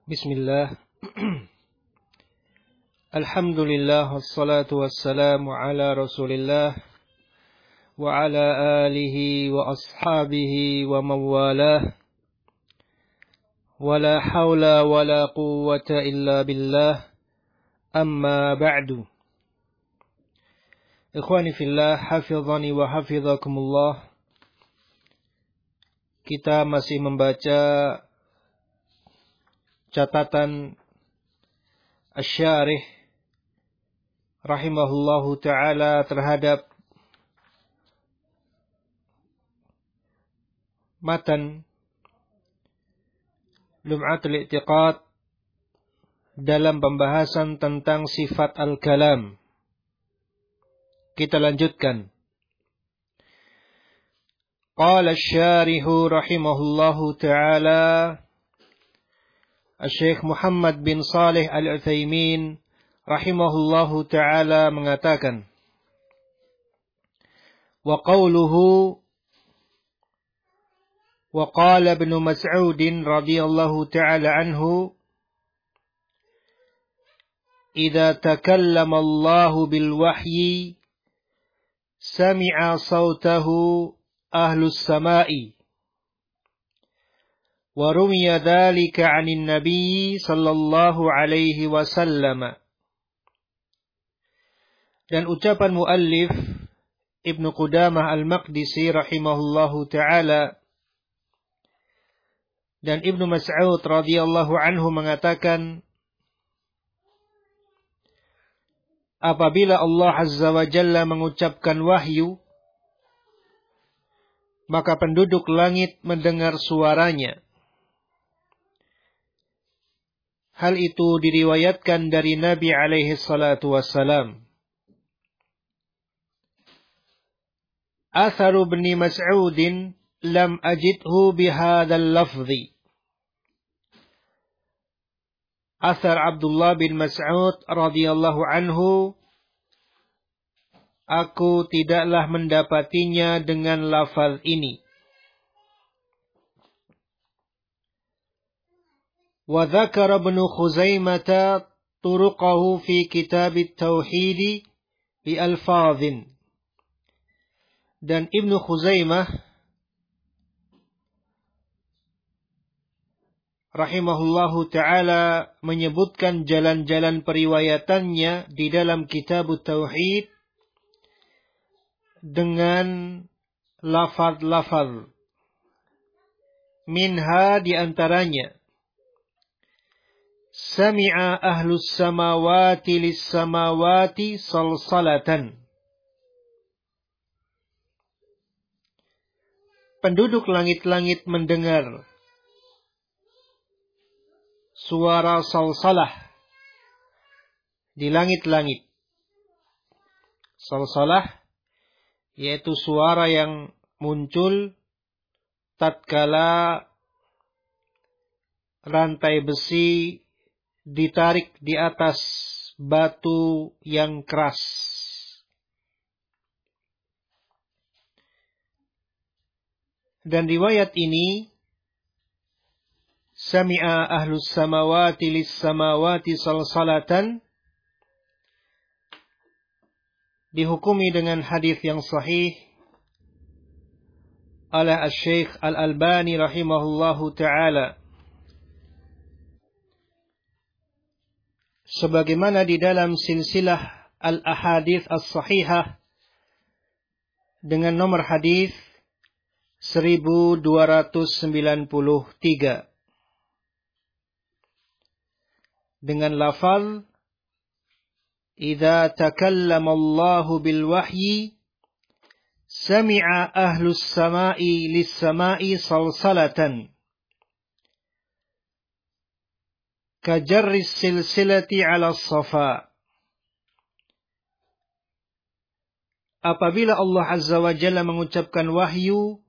Bismillah. Alhamdulillah wassalatu wassalamu ala Rasulillah wa ala alihi wa ashabihi wa mawalah. Wa la hawla wa la quwwata illa billah. Amma ba'du. Ikhwani fillah, hafizani wa hafizakumullah. Kita masih membaca catatan Asy-Syarih rahimahullahu ta'ala terhadap matan Lum'atul I'tiqad dalam pembahasan tentang sifat al-kalam. Kita lanjutkan. Qala asy-syarihu rahimahullahu ta'ala, Syekh Muhammad bin Shalih Al-Utsaimin rahimahullahu ta'ala mengatakan, wa qawluhu wa qala Ibn Mas'ud radhiyallahu ta'ala anhu, idza takallama Allahu bil wahyi sami'a sautahu ahlus sama'i. Wa rumiya dzalika 'anil nabiy sallallahu alaihi wasallam. Dan ucapan muallif Ibnu Qudamah Al-Maqdisi rahimahullahu taala dan Ibnu Mas'ud radhiyallahu anhu mengatakan, apabila Allah Azza wa Jalla mengucapkan wahyu, maka penduduk langit mendengar suaranya. Hal itu diriwayatkan dari Nabi alaihi salatu wassalam. Atharu Ibn Mas'udin lam ajidhu bihadzal lafzi. Athar Abdullah bin Mas'ud radhiyallahu anhu, aku tidaklah mendapatinya dengan lafaz ini. Wa dzakara Ibnu Khuzaimah turuqahu fi kitab at-tauhid bi alfazin. Dan Ibnu Khuzaimah rahimahullahu ta'ala menyebutkan jalan-jalan periwayatannya di dalam kitab at-tauhid dengan lafaz-lafaz. Minha di antaranya, sami'a ahlus samawati lis samawati salsalatan. Penduduk langit-langit mendengar suara salsalah di langit-langit. Salsalah yaitu suara yang muncul tatkala rantai besi ditarik di atas batu yang keras. Dan riwayat ini, sami'a ahlus samawati lis samawati salsalatan, dihukumi dengan hadis yang sahih oleh Asy-Syaikh Al-Albani rahimahullahu ta'ala. Sebagaimana di dalam silsilah al-ahadits as-sahihah dengan nomor hadis 1293 dengan lafaz, idza takallama Allahu bil wahyi sami'a ahlus sama'i lis sama'i salsalatan kajarris silsilati ala safa. Apabila Allah Azza wa Jalla mengucapkan wahyu,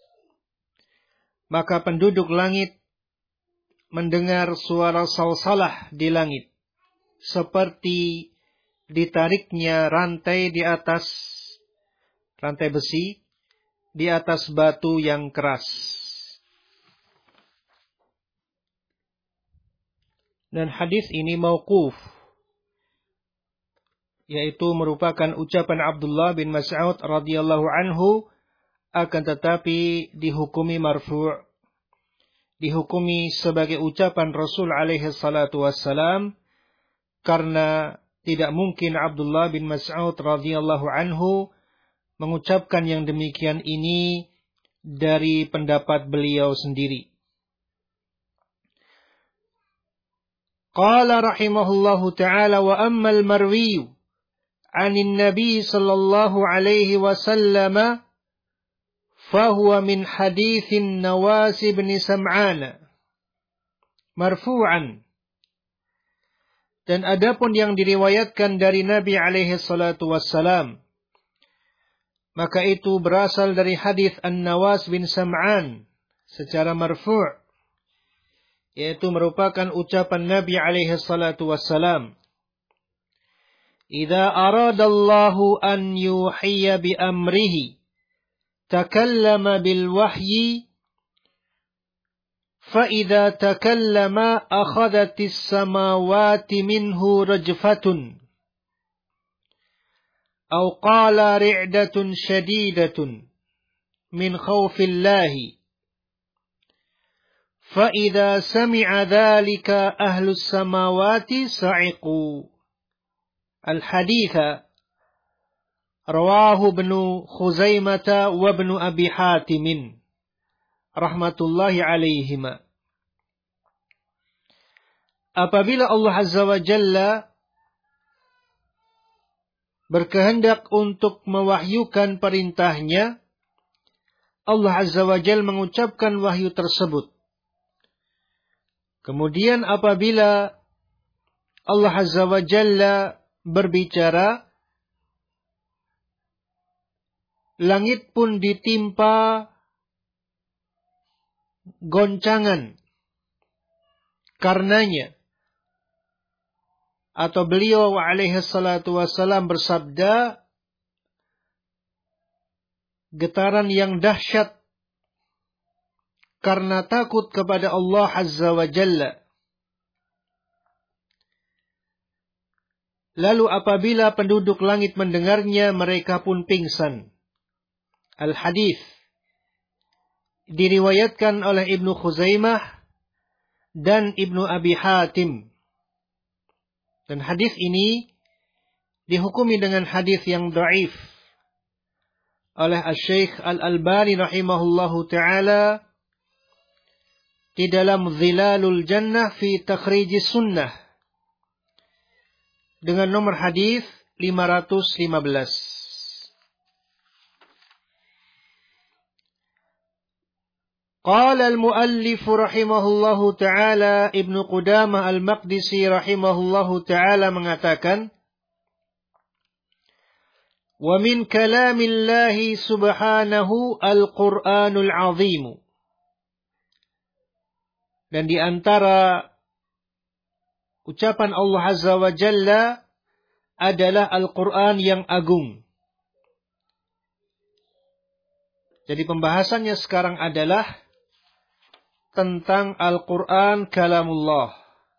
maka penduduk langit mendengar suara salsalah di langit, seperti ditariknya rantai di atas rantai besi di atas batu yang keras. Dan hadis ini mauquf, yaitu merupakan ucapan Abdullah bin Mas'ud radhiyallahu anhu, akan tetapi dihukumi marfu', dihukumi sebagai ucapan Rasul alaihi salatu wassalam, karena tidak mungkin Abdullah bin Mas'ud radhiyallahu anhu mengucapkan yang demikian ini dari pendapat beliau sendiri. Qala rahimahullahu ta'ala wa ammal marwiyu 'anil nabi sallallahu alaihi wasallam fahuwa min haditsin Nawas bin Sam'an marfu'an. Dan adapun yang diriwayatkan dari Nabi alaihi salatu wassalam, maka itu berasal dari hadis An-Nawas bin Sam'an secara marfu', yaitu merupakan ucapan Nabi alaihi salatu wassalam, "Idza aradallahu an yuhiyya bi amrihi takallama bil wahyi fa idza takallama akhadhatis samawati minhu rajfatun aw qala ri'datun shadidatun min khawfillahi فَإِذَا سَمِعَ ذَلِكَ أَهْلُ السَّمَاوَاتِ صَعِقُوا." الحديث رواه ابن خزيمة وابن أبي حاتم رحمة الله عليهما. Apabila Allah Azza wa Jalla berkehendak untuk mewahyukan perintahnya, Allah Azza wa Jalla mengucapkan wahyu tersebut. Kemudian apabila Allah Azza wa Jalla berbicara, langit pun ditimpa goncangan karenanya. Atau beliau alaihi salatu wassalam bersabda, getaran yang dahsyat karena takut kepada Allah Azza wa Jalla. Lalu apabila penduduk langit mendengarnya, mereka pun pingsan. Al-hadis diriwayatkan oleh Ibnu Khuzaimah dan Ibnu Abi Hatim. Dan hadis ini dihukumi dengan hadis yang dhaif oleh Asy-Syaikh Al-Albani rahimahullahu ta'ala di dalam Zilalul Jannah fi Takhrijis Sunnah dengan nomor hadis 515. Qala al-muallif rahimahullahu ta'ala, Ibnu Qudamah al-Maqdisi rahimahullahu ta'ala mengatakan, wa min kalamillahi subhanahu al-Qur'anul Azim. Dan di antara ucapan Allah Azza wa Jalla adalah Al-Quran yang agung. Jadi pembahasannya sekarang adalah tentang Al-Quran kalamullah.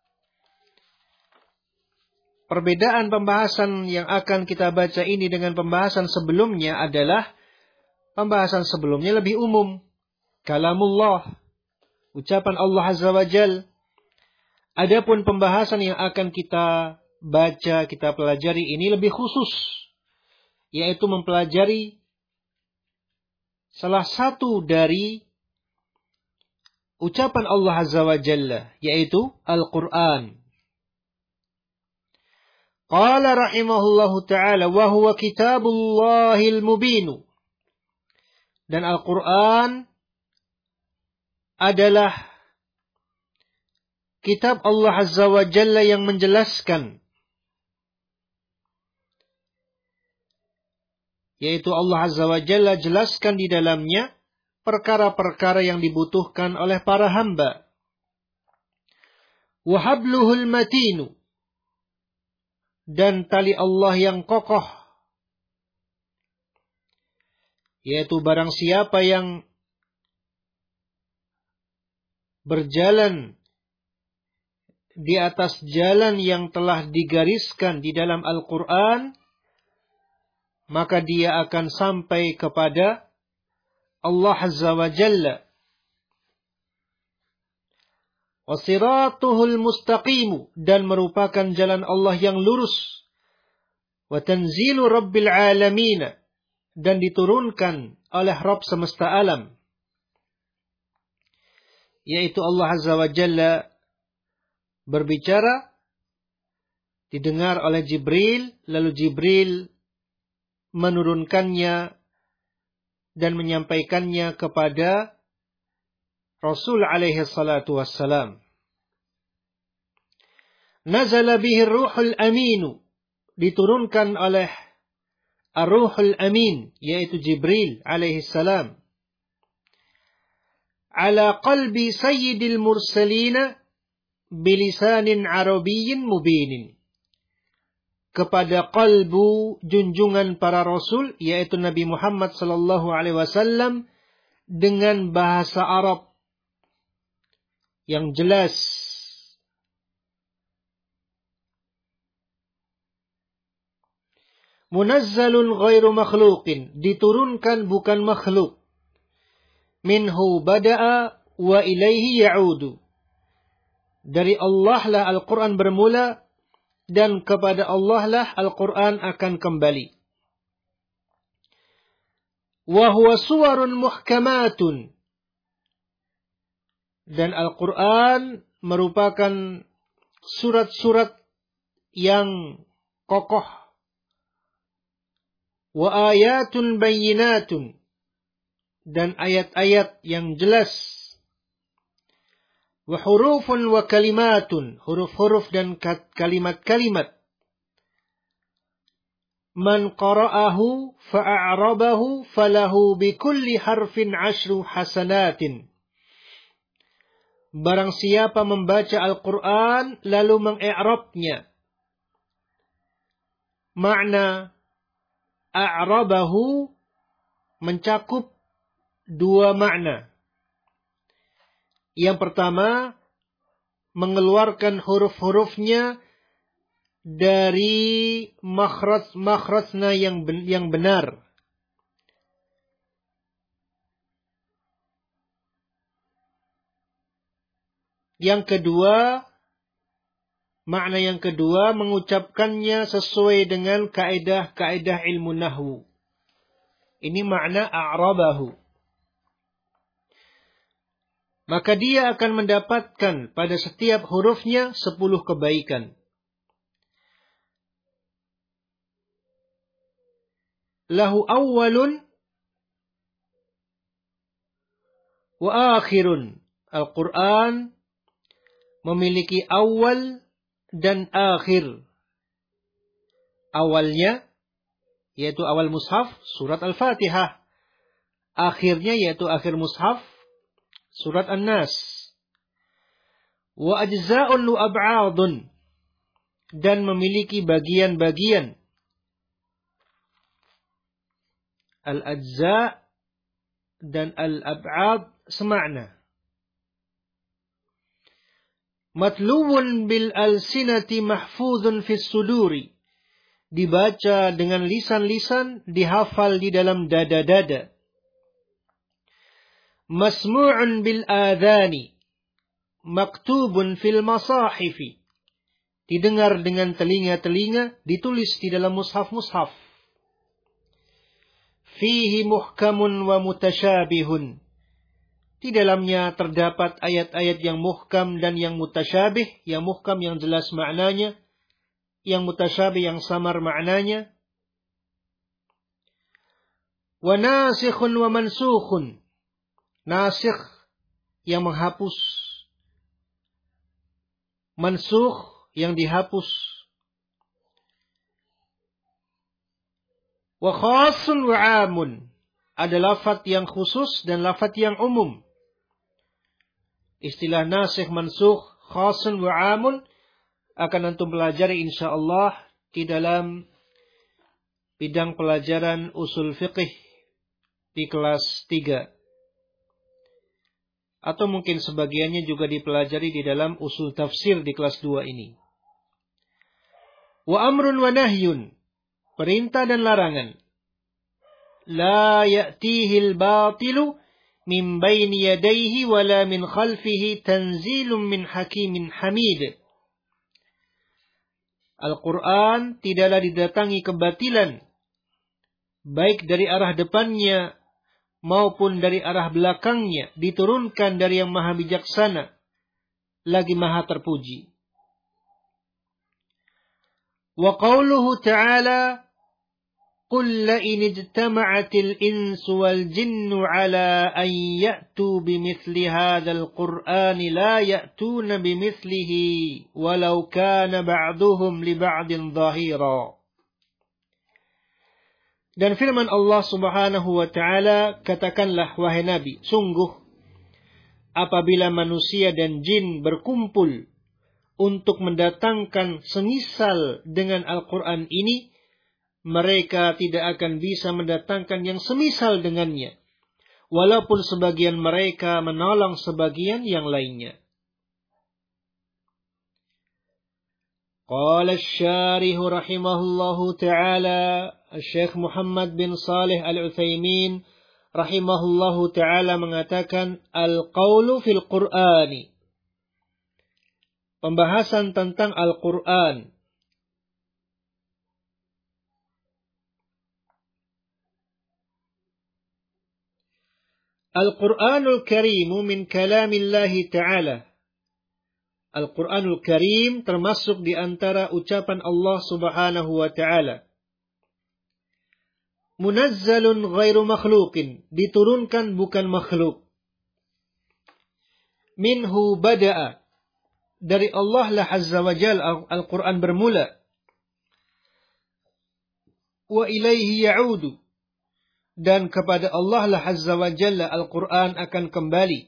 Perbedaan pembahasan yang akan kita baca ini dengan pembahasan sebelumnya adalah pembahasan sebelumnya lebih umum. Kalamullah, ucapan Allah Azza wa Jal. Adapun pembahasan yang akan kita baca, kita pelajari ini lebih khusus, yaitu mempelajari salah satu dari ucapan Allah Azza wa Jalla, yaitu Al-Quran. Qala rahimahullahu ta'ala, wa huwa kitabullahil mubinu. Dan Al-Quran adalah kitab Allah Azza wa Jalla yang menjelaskan, yaitu Allah Azza wa Jalla jelaskan di dalamnya perkara-perkara yang dibutuhkan oleh para hamba. Wa habluhul matinu, dan tali Allah yang kokoh, yaitu barang siapa yang berjalan di atas jalan yang telah digariskan di dalam Al-Quran, maka dia akan sampai kepada Allah Azza wa Jalla. Wasiratuhul mustaqimu, dan merupakan jalan Allah yang lurus. Wa tanzilu rabbil alamin, dan diturunkan oleh Rabb semesta alam, yaitu Allah Azza wa Jalla berbicara, didengar oleh Jibril, lalu Jibril menurunkannya dan menyampaikannya kepada Rasul alaihi salatu wassalam. Nazala bihi ruhul aminu, diturunkan oleh ar-ruhul amin, yaitu Jibril alaihi salam, ala qalbi sayyidil mursalina bilisanin arabiyyin mubinin, kepada qalbu junjungan para rasul, yaitu Nabi Muhammad sallallahu alaihi wasallam, dengan bahasa Arab yang jelas. Munazzalun ghairu makhluqin, diturunkan bukan makhluk. Minhu bada'a wa ilaihi ya'udu, dari Allah lah Al-Quran bermula, dan kepada Allah lah Al-Quran akan kembali. Wa huwa suwarun muhkamatun, dan Al-Quran merupakan surat-surat yang kokoh. Wa ayatun bayyinatun, dan ayat-ayat yang jelas. Wa hurufun wa kalimatun, huruf-huruf dan kalimat-kalimat. Man qara'ahu fa'a'rabahu falahu bikulli harfin 10 hasanatin. Barang siapa membaca Al-Quran lalu mengi'rabnya. Makna a'rabahu mencakup dua makna. Yang pertama, mengeluarkan huruf-hurufnya dari makhrajnya yang benar. Yang kedua, makna yang kedua, mengucapkannya sesuai dengan kaidah-kaidah ilmu nahwu. Ini makna a'rabahu. Maka dia akan mendapatkan pada setiap hurufnya 10 kebaikan. Lahu awwalun wa akhirun. Al-Quran memiliki awal dan akhir. Awalnya, yaitu awal mushaf, surat Al-Fatihah. Akhirnya, yaitu akhir mushaf, surat An-Nas. Wa ajza'un wa ab'adun, dan memiliki bagian-bagian. Al-ajza' dan al-ab'ad semakna. Matluwun bil alsinati mahfuzun fis suduri, dibaca dengan lisan-lisan, dihafal di dalam dada-dada. Masmu'un bil adhani, maktubun fil masahifi, didengar dengan telinga-telinga, ditulis di dalam mushaf-mushaf. Fihi muhkamun wa mutasyabihun, di dalamnya terdapat ayat-ayat yang muhkam dan yang mutasyabih. Yang muhkam yang jelas maknanya, yang mutasyabih yang samar maknanya. Wa nasikhun wa mansukhun, nasikh yang menghapus, mansukh yang dihapus. Wa khasun wa amun, ada lafaz yang khusus dan lafaz yang umum. Istilah nasikh, mansukh, khasun wa amun akan antum pelajari insyaallah di dalam bidang pelajaran usul fiqih di kelas 3. atau mungkin sebagiannya juga dipelajari di dalam usul tafsir di kelas 2 ini. Wa amrun wa nahyun, perintah dan larangan. La ya'tihil batilu min baini yadayhi wala min khalfihi tanzilun min hakimin hamid. Al-Quran tidaklah didatangi kebatilan, baik dari arah depannya maupun dari arah belakangnya, diturunkan dari yang maha bijaksana, lagi maha terpuji. Wa qawluhu ta'ala, قُلْ لَئِنِ اجْتَمَعَتِ الْإِنسُ وَالْجِنُّ عَلَىٰ أَنْ يَأْتُوا بِمِثْلِ هَذَا الْقُرْآنِ لَا يَأْتُونَ بِمِثْلِهِ وَلَوْ كَانَ بَعْضُهُمْ لِبَعْضٍ ظَهِيرًا. Dan firman Allah Subhanahu wa Ta'ala, katakanlah wahai Nabi, sungguh apabila manusia dan jin berkumpul untuk mendatangkan semisal dengan Al-Quran ini, mereka tidak akan bisa mendatangkan yang semisal dengannya, walaupun sebagian mereka menolong sebagian yang lainnya. Qala asy-syarih rahimahullahu ta'ala, Syekh Muhammad bin Salih Al-Utsaimin rahimahullahu ta'ala mengatakan, al-qawlu fil Qur'ani, pembahasan tentang Al-Quran. Al-Quranul Karimu min kalamillahi ta'ala. Al-Quranul Karim termasuk di antara ucapan Allah Subhanahu wa ta'ala. Munazzalun ghairu makhluqin, diturunkan bukan makhluk. Minhu bada'a, dari Allah lah Azza wa Jalla Al-Quran bermula. Wa ilaihi ya'udu, dan kepada Allah lah Azza wa Jalla Al-Quran akan kembali.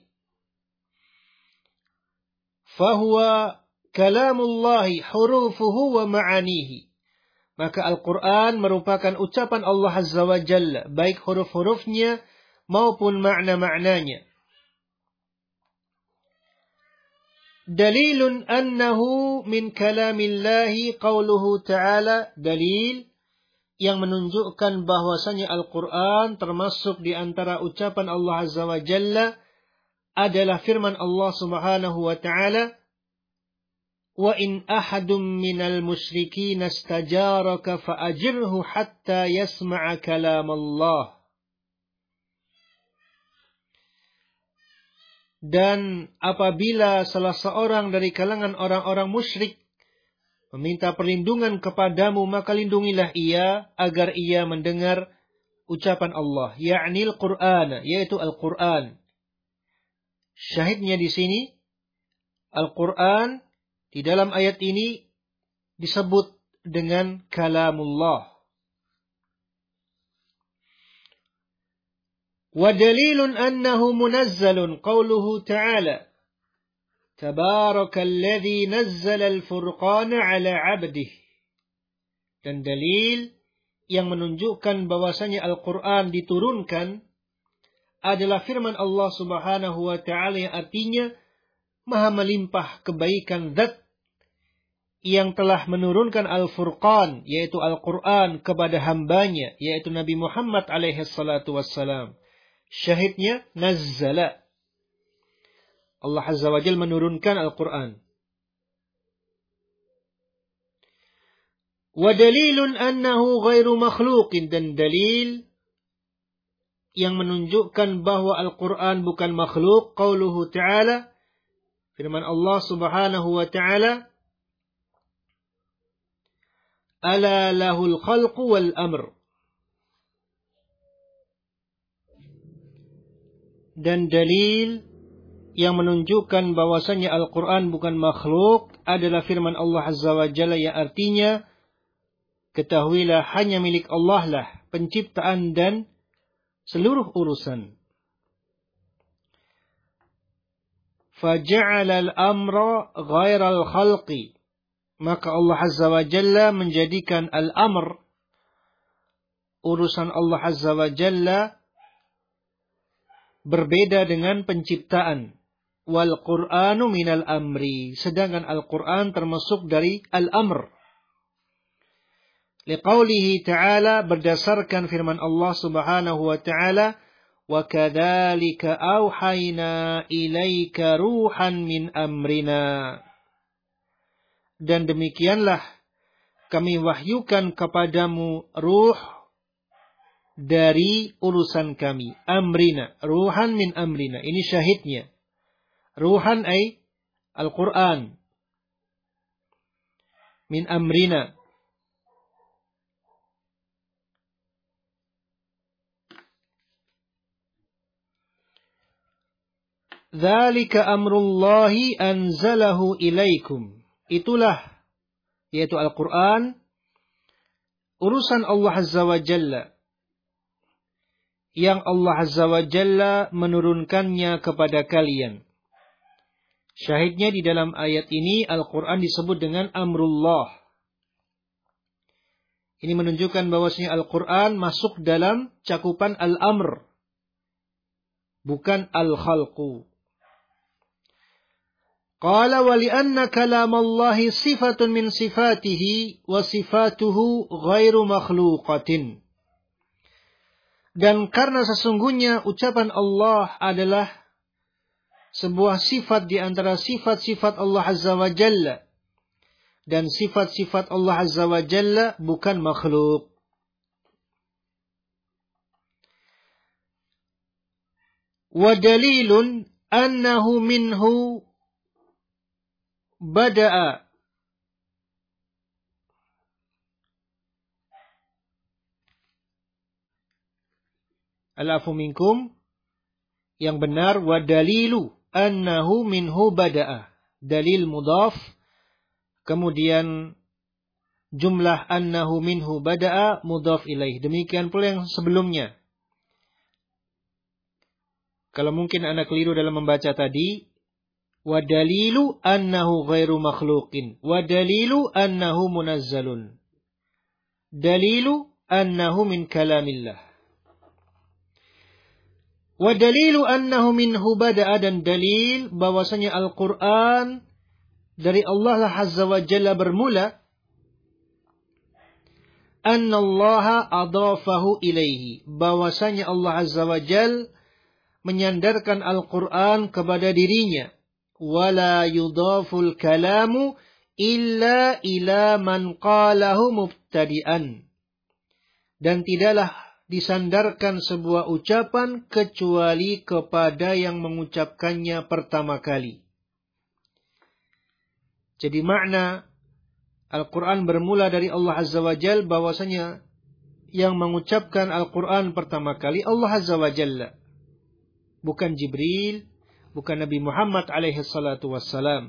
Fahuwa kalamullahi hurufuhu wa ma'anihi. Maka Al-Quran merupakan ucapan Allah Azza wa Jalla, baik huruf-hurufnya maupun makna-maknanya. Dalilun annahu min kalamillahi qawluhu ta'ala, dalil yang menunjukkan bahwasanya Al-Quran termasuk di antara ucapan Allah Azza wa Jalla adalah firman Allah Subhanahu wa Ta'ala, wa in ahadun minal musyrikin istajaraka fa'ajirhu hatta yasma'a kalam Allah. Dan apabila salah seorang dari kalangan orang-orang musyrik meminta perlindungan kepadamu, maka lindungilah ia agar ia mendengar ucapan Allah, yakni Al-Quran, yaitu Al-Quran. Syahidnya di sini, Al-Quran di dalam ayat ini disebut dengan kalamullah. Wa dalilun annahu munazzalun qawluhu ta'ala, Tabarakalladzi nazzala al-furqana ala 'abdihi. Dan dalil yang menunjukkan bahwasanya Al-Quran diturunkan adalah firman Allah Subhanahu wa Ta'ala yang artinya Maha melimpah kebaikan zat yang telah menurunkan Al-Furqan, yaitu Al-Quran, kepada hambanya, yaitu Nabi Muhammad alaihi salatu wassalam. Syahidnya nazzala, Allah Azza wa Jalla menurunkan Al-Quran. Wa dalilun annahu ghairu makhluqin, dan dalil yang menunjukkan bahwa Al-Quran bukan makhluk, qauluhu ta'ala, firman Allah Subhanahu wa Ta'ala, ala lahul khalqu wal amr. Dan dalil yang menunjukkan bahwasanya Al-Quran bukan makhluk adalah firman Allah Azza wa Jalla yang artinya, ketahuilah hanya milik Allah lah penciptaan dan seluruh urusan. Faja'ala al-amra ghairal khalqi. Maka Allah Azza wa Jalla menjadikan al-amr, urusan Allah Azza wa Jalla, berbeda dengan penciptaan. wal Qur'anu minal amri. Sedangkan Al-Qur'an termasuk dari al-amr. Liqaulihi ta'ala, berdasarkan firman Allah Subhanahu wa ta'ala, wa kadzalika auhayna ilaika ruhan min amrina. Dan demikianlah kami wahyukan kepadamu ruh dari urusan kami. Amrina, ruhan min amrina. Ini syahidnya. Ruhan ay Al-Quran. Min amrina. Dzalika amrullahi anzalahu ilaikum. Itulah, yaitu Al-Quran, urusan Allah Azza wa Jalla, yang Allah Azza wa Jalla menurunkannya kepada kalian. Syahidnya di dalam ayat ini Al-Quran disebut dengan amrullah. Ini menunjukkan bahwasanya Al-Quran masuk dalam cakupan al-amr, bukan al-khalqu. Qala wa li'anna kalamallahi sifatun min sifatihi wa sifatuhu ghairu makhluqatin. Dan karena sesungguhnya ucapan Allah adalah sebuah sifat di antara sifat-sifat Allah Azza wa Jalla. Dan sifat-sifat Allah Azza wa Jalla bukan makhluk. Wa dalilun annahu minhu bada'a. Al-afu minkum. Yang benar, wa dalilu annahu minhu bada'a. Dalil mudhaf. Kemudian jumlah annahu minhu bada'a mudhaf ilaih. Demikian pula yang sebelumnya. Kalau mungkin Anda keliru dalam membaca tadi, wa dalilu annahu ghairu makhluqin. Wa dalilu annahu munazzalun. Dalilu annahu min kalamillah. Wa dalilu annahu minhu bada'a, dan dalil bahwasanya Al-Quran dari Allah Azza wa Jalla bermula. Annallaha adafahu ilaihi. Bahwasanya Allah Azza wa Jalla menyandarkan Al-Quran kepada dirinya. Wala yudaful kalamu illa ila man qalahu mubtadi'an. Dan tidaklah disandarkan sebuah ucapan kecuali kepada yang mengucapkannya pertama kali. Jadi makna Al-Quran bermula dari Allah Azza wa Jalla, bahwasanya yang mengucapkan Al-Quran pertama kali Allah Azza wa Jalla. Bukan Jibril, bukan Nabi Muhammad alaihi salatu wassalam.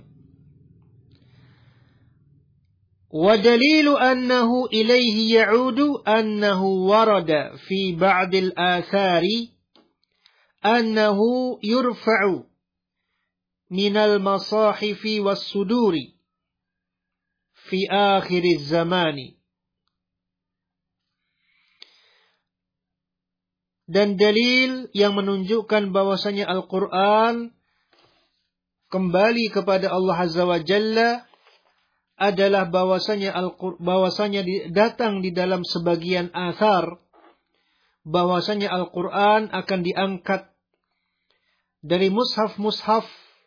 وَدَلِيلُ أَنَّهُ إِلَيْهِ يَعُودُ أَنَّهُ وَرَدَ فِي بَعْضِ الْآثَارِ أَنَّهُ يُرْفَعُ مِنَ الْمَصَاحِفِ وَالصُّدُورِ فِي آخِرِ الزَّمَانِ. Dan dalil yang menunjukkan bahwasanya Al-Quran kembali kepada Allah Azza wa Jalla adalah bahwasanya datang di dalam sebagian athar, bahwasanya Al-Quran akan diangkat dari mushaf-mushaf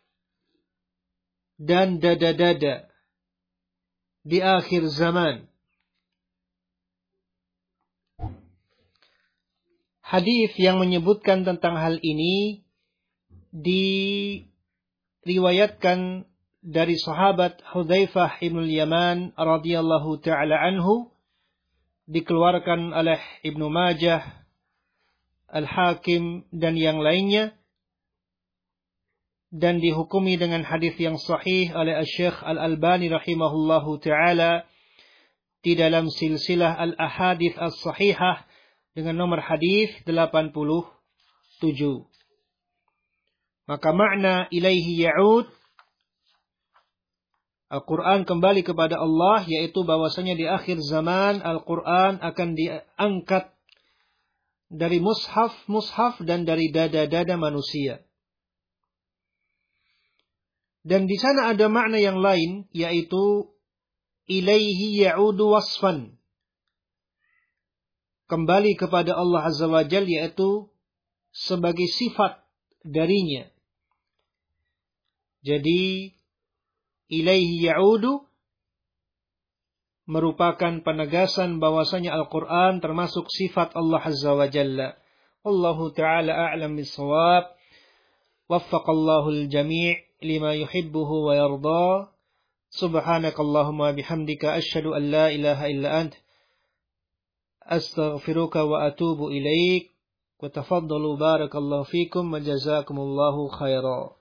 dan dada-dada di akhir zaman. Hadis yang menyebutkan tentang hal ini diriwayatkan dari sahabat Hudzaifah ibn Yaman radhiyallahu ta'ala anhu, dikeluarkan oleh Ibnu Majah, Al-Hakim dan yang lainnya, dan dihukumi dengan hadis yang sahih oleh Syekh Al-Albani rahimahullahu ta'ala di dalam silsilah Al-Ahadits As-Sahihah dengan nomor hadis 87. Maka makna ilaihi ya'ud, Al-Quran kembali kepada Allah, yaitu bahwasanya di akhir zaman Al-Quran akan diangkat dari mushaf dan dari dada-dada manusia. Dan di sana ada makna yang lain, yaitu ilaihi ya'udu wasfan. Kembali kepada Allah Azza wa Jalla, yaitu sebagai sifat darinya. Jadi ilaihi ya'udu merupakan penegasan bahwasanya Al-Quran termasuk sifat Allah Azza wa Jalla. Wallahu ta'ala a'lam bis-shawab. Waffaqallahu al-jami' lima yuhibbuhu wa yarda. Subhanakallahumma bihamdika asyhadu an la ilaha illa ant astaghfiruka wa atubu ilaik. Wa tafaddalu barakallahu fikum wa jazakumullahu khairan.